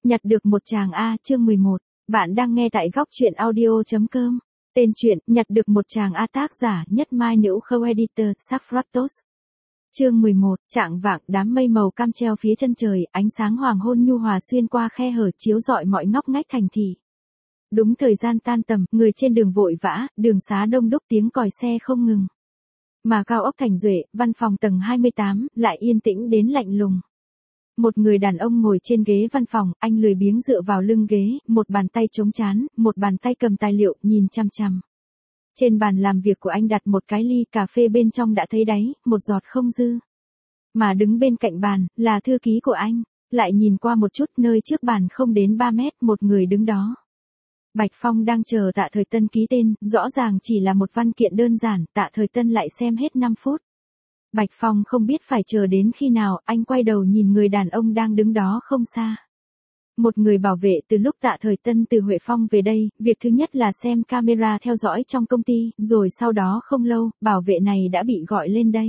Nhặt được một chàng A, chương 11. Bạn đang nghe tại góc truyện audio.com. Tên truyện, nhặt được một chàng A, tác giả Nhất Mai Nữ Khâu, editor, Saffratos. Chương 11, trạng vạng, đám mây màu cam treo phía chân trời, ánh sáng hoàng hôn nhu hòa xuyên qua khe hở chiếu rọi mọi ngóc ngách thành thị. Đúng thời gian tan tầm, người trên đường vội vã, đường xá đông đúc tiếng còi xe không ngừng. Mà cao ốc Thành Duệ, văn phòng tầng 28, lại yên tĩnh đến lạnh lùng. Một người đàn ông ngồi trên ghế văn phòng, anh lười biếng dựa vào lưng ghế, một bàn tay chống trán, một bàn tay cầm tài liệu, nhìn chằm chằm. Trên bàn làm việc của anh đặt một cái ly cà phê, bên trong đã thấy đáy, một giọt không dư. Mà đứng bên cạnh bàn, là thư ký của anh, lại nhìn qua một chút, nơi trước bàn không đến 3 mét, một người đứng đó. Bạch Phong đang chờ Tạ Thời Tân ký tên, rõ ràng chỉ là một văn kiện đơn giản, Tạ Thời Tân lại xem hết 5 phút. Bạch Phong không biết phải chờ đến khi nào, anh quay đầu nhìn người đàn ông đang đứng đó không xa. Một người bảo vệ từ lúc Tạ Thời Tân từ Huệ Phong về đây, việc thứ nhất là xem camera theo dõi trong công ty, rồi sau đó không lâu, bảo vệ này đã bị gọi lên đây.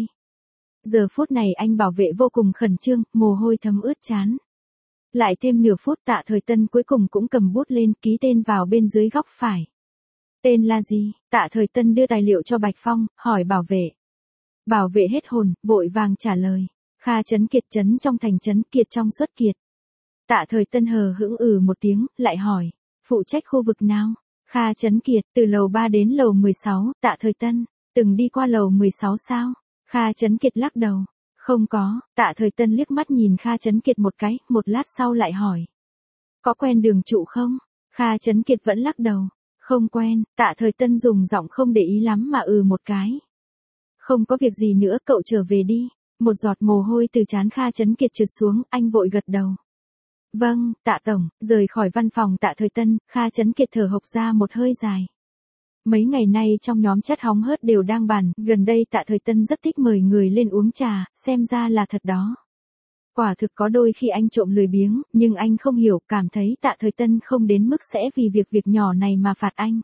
Giờ phút này anh bảo vệ vô cùng khẩn trương, mồ hôi thấm ướt trán. Lại thêm nửa phút, Tạ Thời Tân cuối cùng cũng cầm bút lên, ký tên vào bên dưới góc phải. Tên là gì? Tạ Thời Tân đưa tài liệu cho Bạch Phong, hỏi bảo vệ. Bảo vệ hết hồn, vội vàng trả lời. Kha Trấn Kiệt, trấn trong thành trấn, Kiệt trong xuất Kiệt. Tạ Thời Tân hờ hững một tiếng, lại hỏi. Phụ trách khu vực nào? Kha Trấn Kiệt, từ lầu 3 đến lầu 16, Tạ Thời Tân. Từng đi qua lầu 16 sao? Kha Trấn Kiệt lắc đầu. Không có. Tạ Thời Tân liếc mắt nhìn Kha Trấn Kiệt một cái, một lát sau lại hỏi. Có quen đường trụ không? Kha Trấn Kiệt vẫn lắc đầu. Không quen. Tạ Thời Tân dùng giọng không để ý lắm mà một cái. Không có việc gì nữa, cậu trở về đi. Một giọt mồ hôi từ trán Kha Trấn Kiệt trượt xuống, anh vội gật đầu. Vâng, Tạ tổng. Rời khỏi văn phòng Tạ Thời Tân, Kha Trấn Kiệt thở hộc ra một hơi dài. Mấy ngày nay trong nhóm chat hóng hớt đều đang bàn, gần đây Tạ Thời Tân rất thích mời người lên uống trà, xem ra là thật đó. Quả thực có đôi khi anh trộm lười biếng, nhưng anh không hiểu, cảm thấy Tạ Thời Tân không đến mức sẽ vì việc nhỏ này mà phạt anh.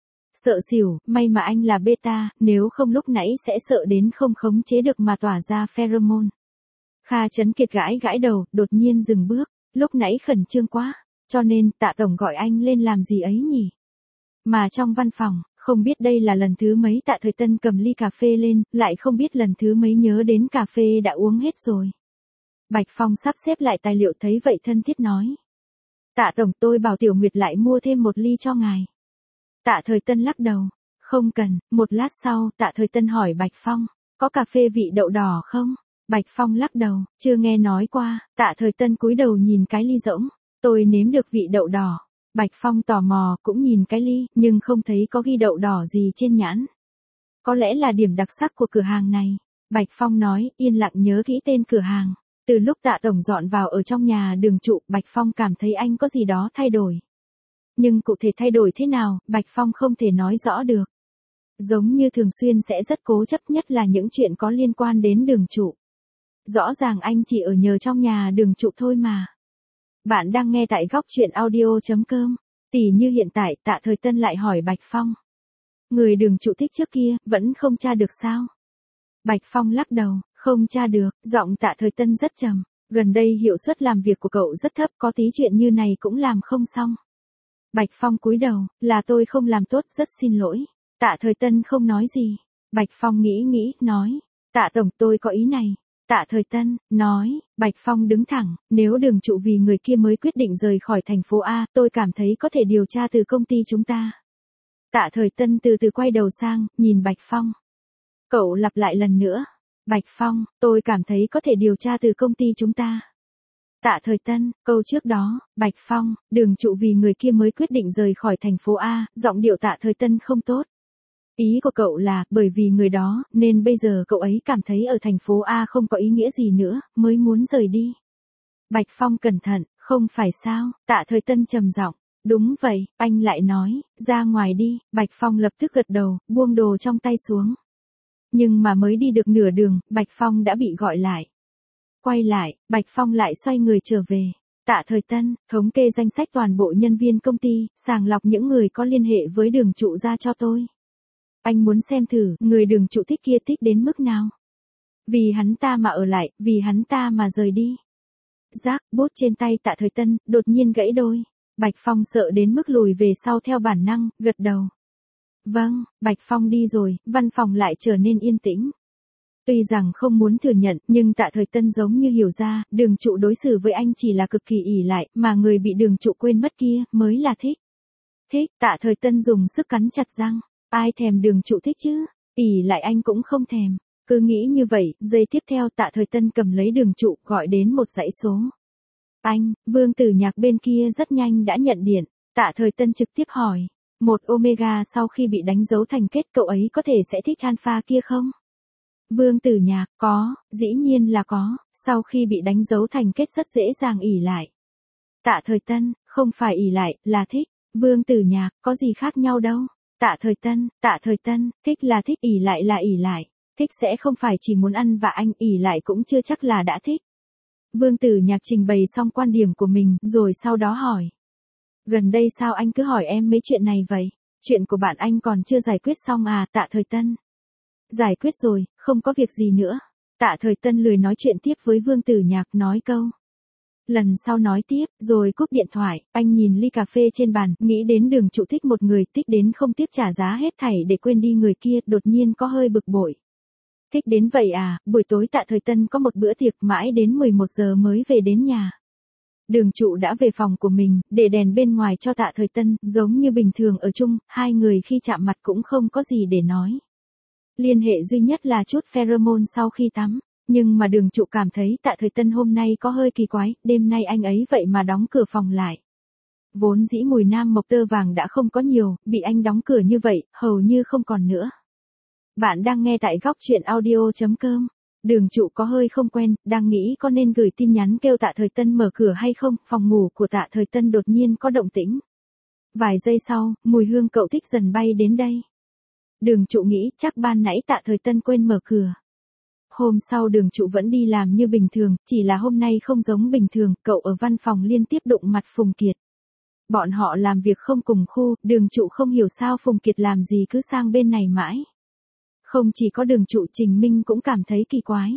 Sợ xỉu, may mà anh là beta, nếu không lúc nãy sẽ sợ đến không khống chế được mà tỏa ra pheromone. Kha Trấn Kiệt gãi đầu, đột nhiên dừng bước, lúc nãy khẩn trương quá, cho nên Tạ tổng gọi anh lên làm gì ấy nhỉ? Mà trong văn phòng, không biết đây là lần thứ mấy Tạ Thời Tân cầm ly cà phê lên, lại không biết lần thứ mấy nhớ đến cà phê đã uống hết rồi. Bạch Phong sắp xếp lại tài liệu thấy vậy thân thiết nói. Tạ tổng, tôi bảo Tiểu Nguyệt lại mua thêm một ly cho ngài. Tạ Thời Tân lắc đầu. Không cần. Một lát sau, Tạ Thời Tân hỏi Bạch Phong. Có cà phê vị đậu đỏ không? Bạch Phong lắc đầu. Chưa nghe nói qua. Tạ Thời Tân cúi đầu nhìn cái ly rỗng. Tôi nếm được vị đậu đỏ. Bạch Phong tò mò, cũng nhìn cái ly, nhưng không thấy có ghi đậu đỏ gì trên nhãn. Có lẽ là điểm đặc sắc của cửa hàng này. Bạch Phong nói, yên lặng nhớ kỹ tên cửa hàng. Từ lúc Tạ tổng dọn vào ở trong nhà đường trụ, Bạch Phong cảm thấy anh có gì đó thay đổi. Nhưng cụ thể thay đổi thế nào, Bạch Phong không thể nói rõ được. Giống như thường xuyên sẽ rất cố chấp, nhất là những chuyện có liên quan đến đường trụ. Rõ ràng anh chỉ ở nhờ trong nhà đường trụ thôi mà. Bạn đang nghe tại góc truyện audio.com. Tỉ như hiện tại, Tạ Thời Tân lại hỏi Bạch Phong. Người đường trụ thích trước kia, vẫn không tra được sao? Bạch Phong lắc đầu, không tra được, giọng Tạ Thời Tân rất trầm. Gần đây hiệu suất làm việc của cậu rất thấp, có tí chuyện như này cũng làm không xong. Bạch Phong cúi đầu, là tôi không làm tốt, rất xin lỗi. Tạ Thời Tân không nói gì. Bạch Phong nghĩ, nói. Tạ tổng, tôi có ý này. Tạ Thời Tân, nói. Bạch Phong đứng thẳng, nếu đường trụ vì người kia mới quyết định rời khỏi thành phố A, tôi cảm thấy có thể điều tra từ công ty chúng ta. Tạ Thời Tân từ từ quay đầu sang, nhìn Bạch Phong. Cậu lặp lại lần nữa. Bạch Phong, tôi cảm thấy có thể điều tra từ công ty chúng ta. Tạ Thời Tân, câu trước đó, Bạch Phong, đường trụ vì người kia mới quyết định rời khỏi thành phố A, giọng điệu Tạ Thời Tân không tốt. Ý của cậu là, bởi vì người đó, nên bây giờ cậu ấy cảm thấy ở thành phố A không có ý nghĩa gì nữa, mới muốn rời đi. Bạch Phong cẩn thận, không phải sao? Tạ Thời Tân trầm giọng. Đúng vậy, anh lại nói, ra ngoài đi. Bạch Phong lập tức gật đầu, buông đồ trong tay xuống. Nhưng mà mới đi được nửa đường, Bạch Phong đã bị gọi lại. Quay lại, Bạch Phong lại xoay người trở về. Tạ Thời Tân, thống kê danh sách toàn bộ nhân viên công ty, sàng lọc những người có liên hệ với đường trụ ra cho tôi. Anh muốn xem thử, người đường trụ thích kia thích đến mức nào. Vì hắn ta mà ở lại, vì hắn ta mà rời đi. Rác, bút trên tay Tạ Thời Tân, đột nhiên gãy đôi. Bạch Phong sợ đến mức lùi về sau theo bản năng, gật đầu. Vâng, Bạch Phong đi rồi, văn phòng lại trở nên yên tĩnh. Tuy rằng không muốn thừa nhận, nhưng Tạ Thời Tân giống như hiểu ra, Đường Trụ đối xử với anh chỉ là cực kỳ ỷ lại, mà người bị Đường Trụ quên mất kia, mới là thích. Thích, Tạ Thời Tân dùng sức cắn chặt răng. Ai thèm Đường Trụ thích chứ, ỷ lại anh cũng không thèm. Cứ nghĩ như vậy, giây tiếp theo Tạ Thời Tân cầm lấy Đường Trụ, gọi đến một dãy số. Anh, Vương Tử Nhạc bên kia rất nhanh đã nhận điện. Tạ Thời Tân trực tiếp hỏi. Một Omega sau khi bị đánh dấu thành kết cậu ấy có thể sẽ thích Alpha kia không? Vương Tử Nhạc, có, dĩ nhiên là có, sau khi bị đánh dấu thành kết rất dễ dàng ỷ lại. Tạ Thời Tân, không phải ỷ lại, là thích. Vương Tử Nhạc, có gì khác nhau đâu. Tạ Thời Tân, thích là thích, ỷ lại là ỷ lại. Thích sẽ không phải chỉ muốn ăn và anh, ỷ lại cũng chưa chắc là đã thích. Vương Tử Nhạc trình bày xong quan điểm của mình, rồi sau đó hỏi. Gần đây sao anh cứ hỏi em mấy chuyện này vậy? Chuyện của bạn anh còn chưa giải quyết xong à? Tạ Thời Tân. Giải quyết rồi, không có việc gì nữa. Tạ Thời Tân lười nói chuyện tiếp với Vương Tử Nhạc, nói câu. Lần sau nói tiếp, rồi cúp điện thoại, anh nhìn ly cà phê trên bàn, nghĩ đến Đường Trụ thích một người, thích đến không tiếc trả giá hết thảy để quên đi người kia, đột nhiên có hơi bực bội. Thích đến vậy à? Buổi tối Tạ Thời Tân có một bữa tiệc mãi đến 11 giờ mới về đến nhà. Đường Trụ đã về phòng của mình, để đèn bên ngoài cho Tạ Thời Tân, giống như bình thường ở chung, hai người khi chạm mặt cũng không có gì để nói. Liên hệ duy nhất là chút pheromone sau khi tắm, nhưng mà Đường Trụ cảm thấy Tạ Thời Tân hôm nay có hơi kỳ quái, đêm nay anh ấy vậy mà đóng cửa phòng lại. Vốn dĩ mùi nam mộc tơ vàng đã không có nhiều, bị anh đóng cửa như vậy, hầu như không còn nữa. Bạn đang nghe tại góc truyện audio.com. Đường Trụ có hơi không quen, đang nghĩ có nên gửi tin nhắn kêu Tạ Thời Tân mở cửa hay không, phòng ngủ của Tạ Thời Tân đột nhiên có động tĩnh. Vài giây sau, mùi hương cậu thích dần bay đến đây. Đường Trụ nghĩ chắc ban nãy Tạ Thời Tân quên mở cửa. Hôm sau Đường Trụ vẫn đi làm như bình thường, chỉ là hôm nay không giống bình thường, cậu ở văn phòng liên tiếp đụng mặt Phùng Kiệt. Bọn họ làm việc không cùng khu, Đường Trụ không hiểu sao Phùng Kiệt làm gì cứ sang bên này mãi. Không chỉ có Đường Trụ, Trình Minh cũng cảm thấy kỳ quái.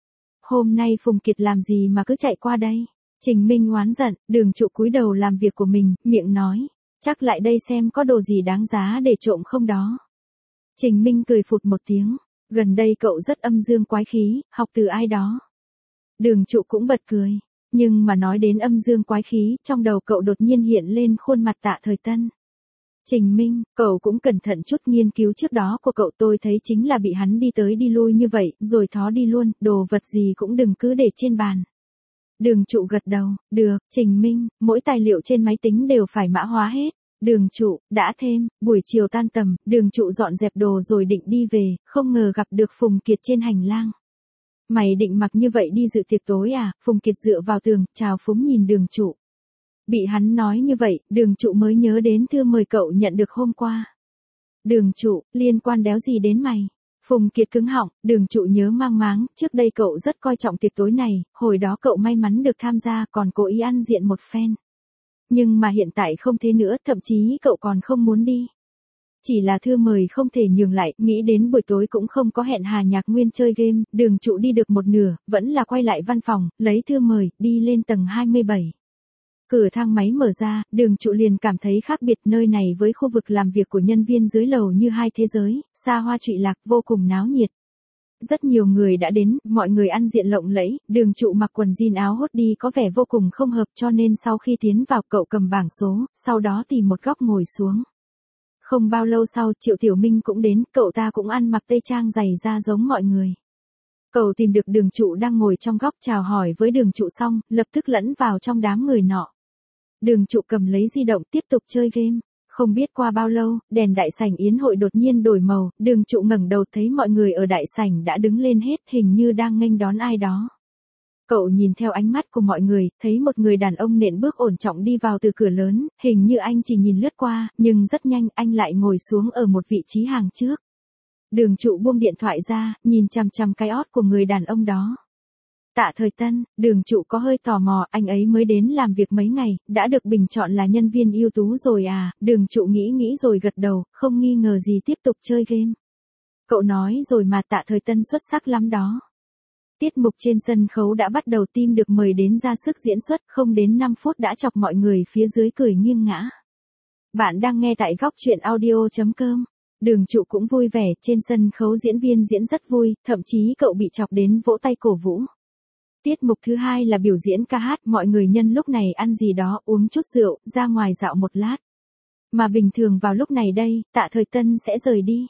Hôm nay Phùng Kiệt làm gì mà cứ chạy qua đây? Trình Minh oán giận, Đường Trụ cúi đầu làm việc của mình, miệng nói, chắc lại đây xem có đồ gì đáng giá để trộm không đó. Trình Minh cười phụt một tiếng, gần đây cậu rất âm dương quái khí, học từ ai đó. Đường Trụ cũng bật cười, nhưng mà nói đến âm dương quái khí, trong đầu cậu đột nhiên hiện lên khuôn mặt Tạ Thời Tân. Trình Minh, cậu cũng cẩn thận chút, nghiên cứu trước đó của cậu tôi thấy chính là bị hắn đi tới đi lui như vậy, rồi thó đi luôn, đồ vật gì cũng đừng cứ để trên bàn. Đường Trụ gật đầu, được, Trình Minh, mỗi tài liệu trên máy tính đều phải mã hóa hết. Đường Trụ, đã thêm, buổi chiều tan tầm, Đường Trụ dọn dẹp đồ rồi định đi về, không ngờ gặp được Phùng Kiệt trên hành lang. Mày định mặc như vậy đi dự tiệc tối à? Phùng Kiệt dựa vào tường, chào phúng nhìn Đường Trụ. Bị hắn nói như vậy, Đường Trụ mới nhớ đến thư mời cậu nhận được hôm qua. Đường Trụ, liên quan đéo gì đến mày? Phùng Kiệt cứng họng, Đường Trụ nhớ mang máng, trước đây cậu rất coi trọng tiệc tối này, hồi đó cậu may mắn được tham gia còn cố ý ăn diện một phen. Nhưng mà hiện tại không thế nữa, thậm chí cậu còn không muốn đi. Chỉ là thư mời không thể nhường lại, nghĩ đến buổi tối cũng không có hẹn Hà Nhạc Nguyên chơi game, Đường Trụ đi được một nửa, vẫn là quay lại văn phòng, lấy thư mời, đi lên tầng 27. Cửa thang máy mở ra, Đường Trụ liền cảm thấy khác biệt, nơi này với khu vực làm việc của nhân viên dưới lầu như hai thế giới, xa hoa trụy lạc, vô cùng náo nhiệt. Rất nhiều người đã đến, mọi người ăn diện lộng lẫy, Đường Trụ mặc quần jean áo hốt đi có vẻ vô cùng không hợp, cho nên sau khi tiến vào cậu cầm bảng số, sau đó tìm một góc ngồi xuống. Không bao lâu sau, Triệu Tiểu Minh cũng đến, cậu ta cũng ăn mặc tây trang dày da giống mọi người. Cậu tìm được Đường Trụ đang ngồi trong góc, chào hỏi với Đường Trụ xong, lập tức lẫn vào trong đám người nọ. Đường Trụ cầm lấy di động tiếp tục chơi game. Không biết qua bao lâu, đèn đại sảnh yến hội đột nhiên đổi màu, Đường Trụ ngẩng đầu thấy mọi người ở đại sảnh đã đứng lên hết, hình như đang nghênh đón ai đó. Cậu nhìn theo ánh mắt của mọi người, thấy một người đàn ông nện bước ổn trọng đi vào từ cửa lớn, hình như anh chỉ nhìn lướt qua, nhưng rất nhanh anh lại ngồi xuống ở một vị trí hàng trước. Đường Trụ buông điện thoại ra, nhìn chằm chằm cái ót của người đàn ông đó. Tạ Thời Tân, Đường Trụ có hơi tò mò, anh ấy mới đến làm việc mấy ngày, đã được bình chọn là nhân viên ưu tú rồi à? Đường Trụ nghĩ rồi gật đầu, không nghi ngờ gì tiếp tục chơi game. Cậu nói rồi mà, Tạ Thời Tân xuất sắc lắm đó. Tiết mục trên sân khấu đã bắt đầu, team được mời đến ra sức diễn xuất, không đến 5 phút đã chọc mọi người phía dưới cười nghiêng ngã. Bạn đang nghe tại góc truyện audio.com. Đường Trụ cũng vui vẻ, trên sân khấu diễn viên diễn rất vui, thậm chí cậu bị chọc đến vỗ tay cổ vũ. Tiết mục thứ hai là biểu diễn ca hát, mọi người nhân lúc này ăn gì đó, uống chút rượu, ra ngoài dạo một lát. Mà bình thường vào lúc này đây, Tạ Thời Tân sẽ rời đi.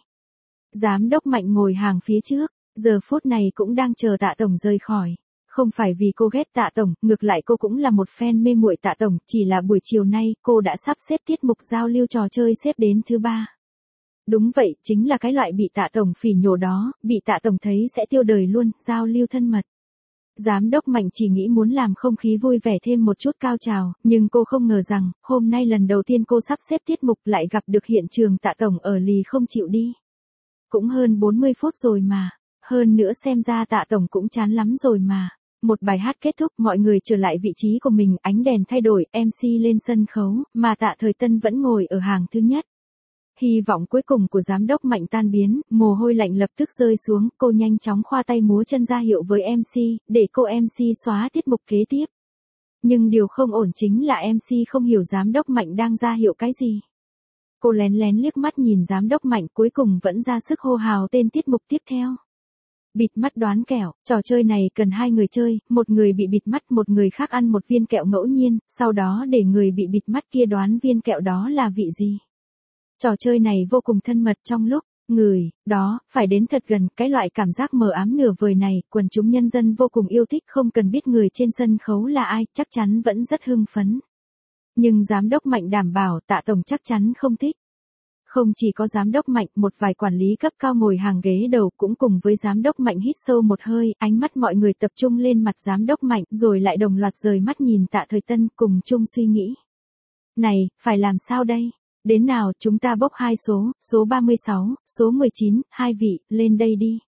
Giám đốc Mạnh ngồi hàng phía trước, giờ phút này cũng đang chờ Tạ Tổng rời khỏi. Không phải vì cô ghét Tạ Tổng, ngược lại cô cũng là một fan mê muội Tạ Tổng, chỉ là buổi chiều nay cô đã sắp xếp tiết mục giao lưu trò chơi xếp đến thứ 3. Đúng vậy, chính là cái loại bị Tạ Tổng phỉ nhổ đó, bị Tạ Tổng thấy sẽ tiêu đời luôn, giao lưu thân mật. Giám đốc Mạnh chỉ nghĩ muốn làm không khí vui vẻ thêm một chút cao trào, nhưng cô không ngờ rằng, hôm nay lần đầu tiên cô sắp xếp tiết mục lại gặp được hiện trường Tạ Tổng ở lì không chịu đi. Cũng hơn 40 phút rồi mà, hơn nữa xem ra Tạ Tổng cũng chán lắm rồi mà. Một bài hát kết thúc, mọi người trở lại vị trí của mình, ánh đèn thay đổi, MC lên sân khấu, mà Tạ Thời Tân vẫn ngồi ở hàng thứ nhất. Hy vọng cuối cùng của giám đốc Mạnh tan biến, mồ hôi lạnh lập tức rơi xuống, cô nhanh chóng khoa tay múa chân ra hiệu với MC, để cô MC xóa tiết mục kế tiếp. Nhưng điều không ổn chính là MC không hiểu giám đốc Mạnh đang ra hiệu cái gì. Cô lén lén liếc mắt nhìn giám đốc Mạnh, cuối cùng vẫn ra sức hô hào tên tiết mục tiếp theo. Bịt mắt đoán kẹo, trò chơi này cần 2 người chơi, một người bị bịt mắt, một người khác ăn một viên kẹo ngẫu nhiên, sau đó để người bị bịt mắt kia đoán viên kẹo đó là vị gì. Trò chơi này vô cùng thân mật, trong lúc người đó phải đến thật gần, cái loại cảm giác mờ ám nửa vời này, quần chúng nhân dân vô cùng yêu thích, không cần biết người trên sân khấu là ai, chắc chắn vẫn rất hưng phấn. Nhưng giám đốc Mạnh đảm bảo Tạ Tổng chắc chắn không thích. Không chỉ có giám đốc Mạnh, một vài quản lý cấp cao ngồi hàng ghế đầu cũng cùng với giám đốc Mạnh hít sâu một hơi, ánh mắt mọi người tập trung lên mặt giám đốc Mạnh, rồi lại đồng loạt rời mắt nhìn Tạ Thời Tân, cùng chung suy nghĩ. Này, phải làm sao đây? Đến nào, chúng ta bốc 2 số 36, số 19, 2 vị, lên đây đi.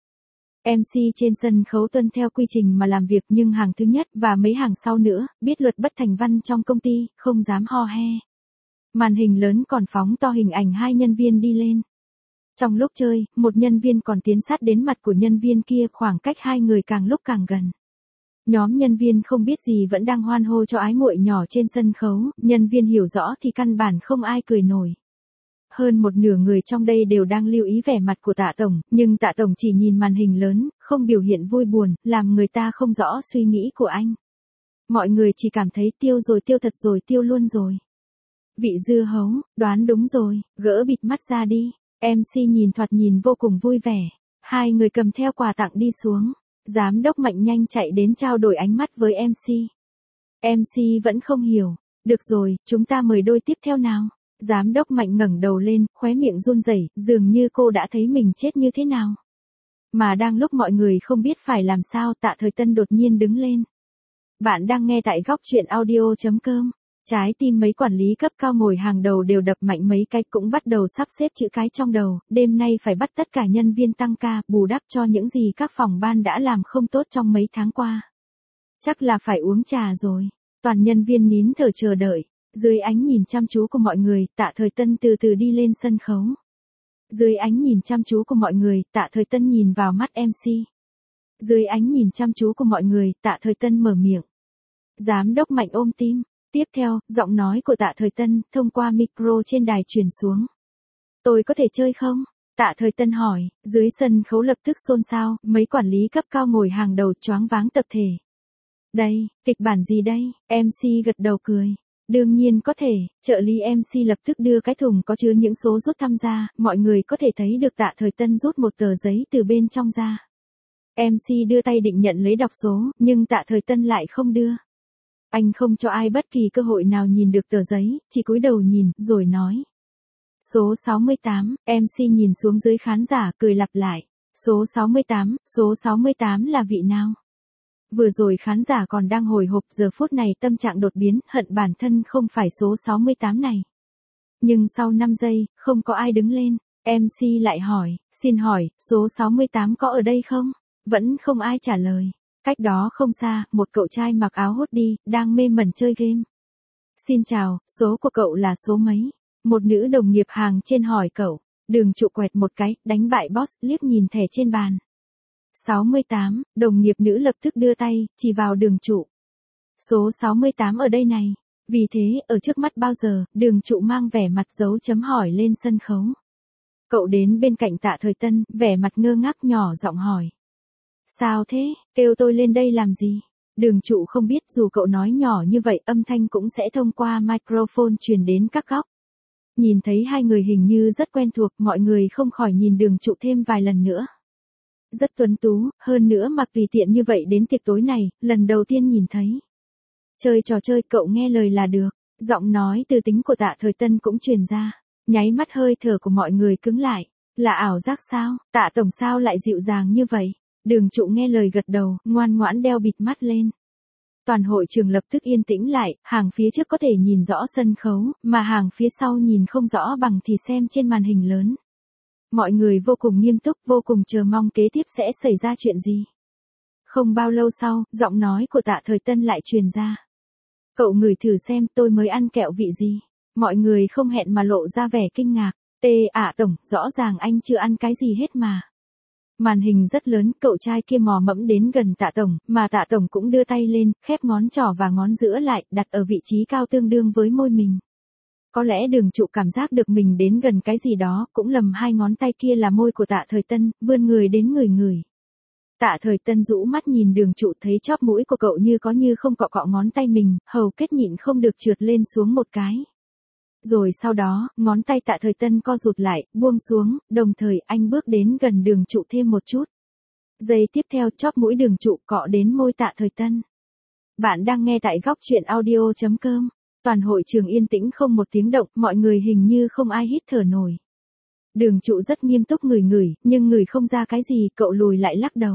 MC trên sân khấu tuân theo quy trình mà làm việc, nhưng hàng thứ nhất và mấy hàng sau nữa, biết luật bất thành văn trong công ty, không dám ho he. Màn hình lớn còn phóng to hình ảnh 2 nhân viên đi lên. Trong lúc chơi, một nhân viên còn tiến sát đến mặt của nhân viên kia, khoảng cách 2 người càng lúc càng gần. Nhóm nhân viên không biết gì vẫn đang hoan hô cho ái muội nhỏ trên sân khấu, nhân viên hiểu rõ thì căn bản không ai cười nổi. Hơn một nửa người trong đây đều đang lưu ý vẻ mặt của Tạ Tổng, nhưng Tạ Tổng chỉ nhìn màn hình lớn, không biểu hiện vui buồn, làm người ta không rõ suy nghĩ của anh. Mọi người chỉ cảm thấy tiêu rồi, tiêu thật rồi, tiêu luôn rồi. Vị dưa hấu, đoán đúng rồi, gỡ bịt mắt ra đi. MC nhìn thoạt nhìn vô cùng vui vẻ. 2 người cầm theo quà tặng đi xuống. Giám đốc Mạnh nhanh chạy đến trao đổi ánh mắt với MC. MC vẫn không hiểu. Được rồi, chúng ta mời đôi tiếp theo nào. Giám đốc Mạnh ngẩng đầu lên, khóe miệng run rẩy, dường như cô đã thấy mình chết như thế nào. Mà đang lúc mọi người không biết phải làm sao, Tạ Thời Tân đột nhiên đứng lên. Bạn đang nghe tại góc truyện audio.com. Trái tim mấy quản lý cấp cao ngồi hàng đầu đều đập mạnh mấy cái, cũng bắt đầu sắp xếp chữ cái trong đầu, đêm nay phải bắt tất cả nhân viên tăng ca, bù đắp cho những gì các phòng ban đã làm không tốt trong mấy tháng qua. Chắc là phải uống trà rồi. Toàn nhân viên nín thở chờ đợi. Dưới ánh nhìn chăm chú của mọi người, Tạ Thời Tân từ từ đi lên sân khấu. Dưới ánh nhìn chăm chú của mọi người, Tạ Thời Tân nhìn vào mắt MC. Dưới ánh nhìn chăm chú của mọi người, Tạ Thời Tân mở miệng. Giám đốc Mạnh ôm tim. Tiếp theo, giọng nói của Tạ Thời Tân, thông qua micro trên đài truyền xuống. Tôi có thể chơi không? Tạ Thời Tân hỏi, dưới sân khấu lập tức xôn xao, mấy quản lý cấp cao ngồi hàng đầu choáng váng tập thể. Đây, kịch bản gì đây? MC gật đầu cười. Đương nhiên có thể, trợ lý MC lập tức đưa cái thùng có chứa những số rút thăm ra, mọi người có thể thấy được Tạ Thời Tân rút một tờ giấy từ bên trong ra. MC đưa tay định nhận lấy đọc số, nhưng Tạ Thời Tân lại không đưa. Anh không cho ai bất kỳ cơ hội nào nhìn được tờ giấy, chỉ cúi đầu nhìn, rồi nói. Số 68, MC nhìn xuống dưới khán giả cười lặp lại. Số 68 là vị nào? Vừa rồi khán giả còn đang hồi hộp, giờ phút này tâm trạng đột biến, hận bản thân không phải số 68 này. Nhưng sau 5 giây, không có ai đứng lên. MC lại hỏi, xin hỏi, số 68 có ở đây không? Vẫn không ai trả lời. Cách đó không xa, một cậu trai mặc áo hoodie, đang mê mẩn chơi game. Xin chào, số của cậu là số mấy? Một nữ đồng nghiệp hàng trên hỏi cậu. Đường Trụ quẹt một cái, đánh bại boss, liếc nhìn thẻ trên bàn. 68, đồng nghiệp nữ lập tức đưa tay, chỉ vào Đường Trụ. Số 68 ở đây này. Vì thế, ở trước mắt bao giờ, Đường Trụ mang vẻ mặt dấu chấm hỏi lên sân khấu. Cậu đến bên cạnh Tạ Thời Tân, vẻ mặt ngơ ngác nhỏ giọng hỏi. Sao thế, kêu tôi lên đây làm gì? Đường Trụ không biết dù cậu nói nhỏ như vậy âm thanh cũng sẽ thông qua microphone truyền đến các góc. Nhìn thấy hai người hình như rất quen thuộc, mọi người không khỏi nhìn Đường Trụ thêm vài lần nữa. Rất tuấn tú, hơn nữa mặc tùy tiện như vậy đến tiệc tối này, lần đầu tiên nhìn thấy. Chơi trò chơi cậu nghe lời là được, giọng nói từ tính của Tạ Thời Tân cũng truyền ra. Nháy mắt hơi thở của mọi người cứng lại. Là ảo giác sao, Tạ tổng sao lại dịu dàng như vậy? Đường Trụ nghe lời gật đầu, ngoan ngoãn đeo bịt mắt lên. Toàn hội trường lập tức yên tĩnh lại, hàng phía trước có thể nhìn rõ sân khấu, mà hàng phía sau nhìn không rõ bằng thì xem trên màn hình lớn. Mọi người vô cùng nghiêm túc, vô cùng chờ mong kế tiếp sẽ xảy ra chuyện gì. Không bao lâu sau, giọng nói của Tạ Thời Tân lại truyền ra. Cậu ngửi thử xem tôi mới ăn kẹo vị gì. Mọi người không hẹn mà lộ ra vẻ kinh ngạc. Tổng, rõ ràng anh chưa ăn cái gì hết mà. Màn hình rất lớn, cậu trai kia mò mẫm đến gần Tạ Tổng, mà Tạ Tổng cũng đưa tay lên, khép ngón trỏ và ngón giữa lại, đặt ở vị trí cao tương đương với môi mình. Có lẽ Đường Trụ cảm giác được mình đến gần cái gì đó, cũng lầm hai ngón tay kia là môi của Tạ Thời Tân, vươn người đến ngửi. Tạ Thời Tân rũ mắt nhìn Đường Trụ thấy chóp mũi của cậu như có như không cọ cọ ngón tay mình, hầu kết nhịn không được trượt lên xuống một cái. Rồi sau đó, ngón tay Tạ Thời Tân co rụt lại, buông xuống, đồng thời anh bước đến gần Đường Trụ thêm một chút. Giây tiếp theo chóp mũi Đường Trụ cọ đến môi Tạ Thời Tân. Bạn đang nghe tại góc truyện audio.com. Toàn hội trường yên tĩnh không một tiếng động, mọi người hình như không ai hít thở nổi. Đường Trụ rất nghiêm túc ngửi, nhưng ngửi không ra cái gì, cậu lùi lại lắc đầu.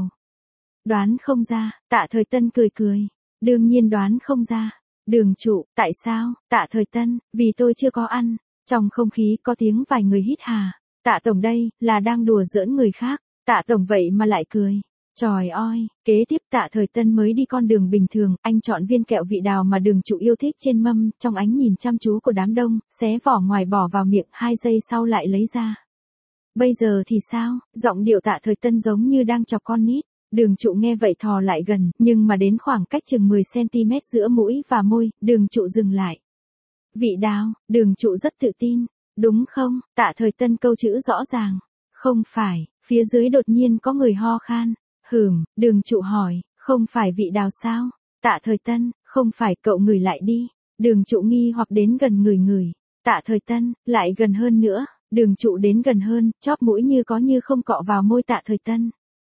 Đoán không ra, Tạ Thời Tân cười. Đương nhiên đoán không ra. Đường Trụ, tại sao? Tạ Thời Tân, vì tôi chưa có ăn. Trong không khí có tiếng vài người hít hà. Tạ Tổng đây, là đang đùa giỡn người khác. Tạ Tổng vậy mà lại cười. Trời ơi, kế tiếp Tạ Thời Tân mới đi con đường bình thường, anh chọn viên kẹo vị đào mà Đường Trụ yêu thích trên mâm, trong ánh nhìn chăm chú của đám đông, xé vỏ ngoài bỏ vào miệng, 2 giây sau lại lấy ra. Bây giờ thì sao? Giọng điệu Tạ Thời Tân giống như đang chọc con nít. Đường Trụ nghe vậy thò lại gần, nhưng mà đến khoảng cách chừng 10cm giữa mũi và môi, Đường Trụ dừng lại. Vị đào, Đường Trụ rất tự tin. Đúng không? Tạ Thời Tân câu chữ rõ ràng. Không phải, phía dưới đột nhiên có người ho khan. Đường Trụ hỏi, không phải vị đào sao? Tạ Thời Tân, không phải, cậu ngửi lại đi. Đường Trụ nghi hoặc đến gần ngửi. Tạ Thời Tân, lại gần hơn nữa. Đường Trụ đến gần hơn, chóp mũi như có như không cọ vào môi Tạ Thời Tân.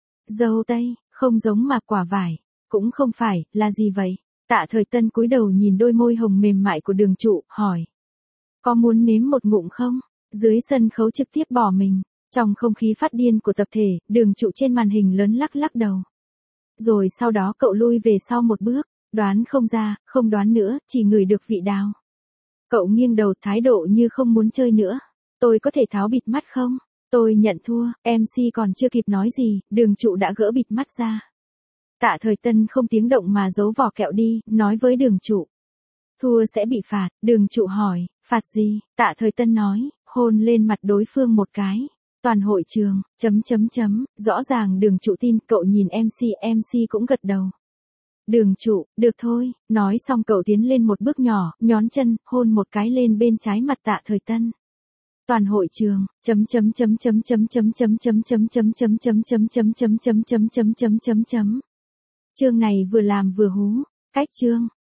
Dâu tây, không giống mà quả vải. Cũng không phải, là gì vậy? Tạ Thời Tân cúi đầu nhìn đôi môi hồng mềm mại của Đường Trụ, hỏi. Có muốn nếm một ngụm không? Dưới sân khấu trực tiếp bỏ mình. Trong không khí phát điên của tập thể, Đường Trụ trên màn hình lớn lắc đầu. Rồi sau đó cậu lui về sau một bước, đoán không ra, không đoán nữa, chỉ ngửi được vị đào. Cậu nghiêng đầu thái độ như không muốn chơi nữa. Tôi có thể tháo bịt mắt không? Tôi nhận thua, MC còn chưa kịp nói gì, Đường Trụ đã gỡ bịt mắt ra. Tạ Thời Tân không tiếng động mà giấu vỏ kẹo đi, nói với Đường Trụ. Thua sẽ bị phạt, Đường Trụ hỏi, phạt gì? Tạ Thời Tân nói, hôn lên mặt đối phương một cái. Toàn hội trường, rõ ràng Đường Trụ tin, cậu nhìn MC cũng gật đầu. Đường Trụ, được thôi, nói xong cậu tiến lên một bước nhỏ, nhón chân, hôn một cái lên bên trái mặt Tạ Thời Tân. Toàn hội trường, Chương này vừa làm vừa hú, cách chương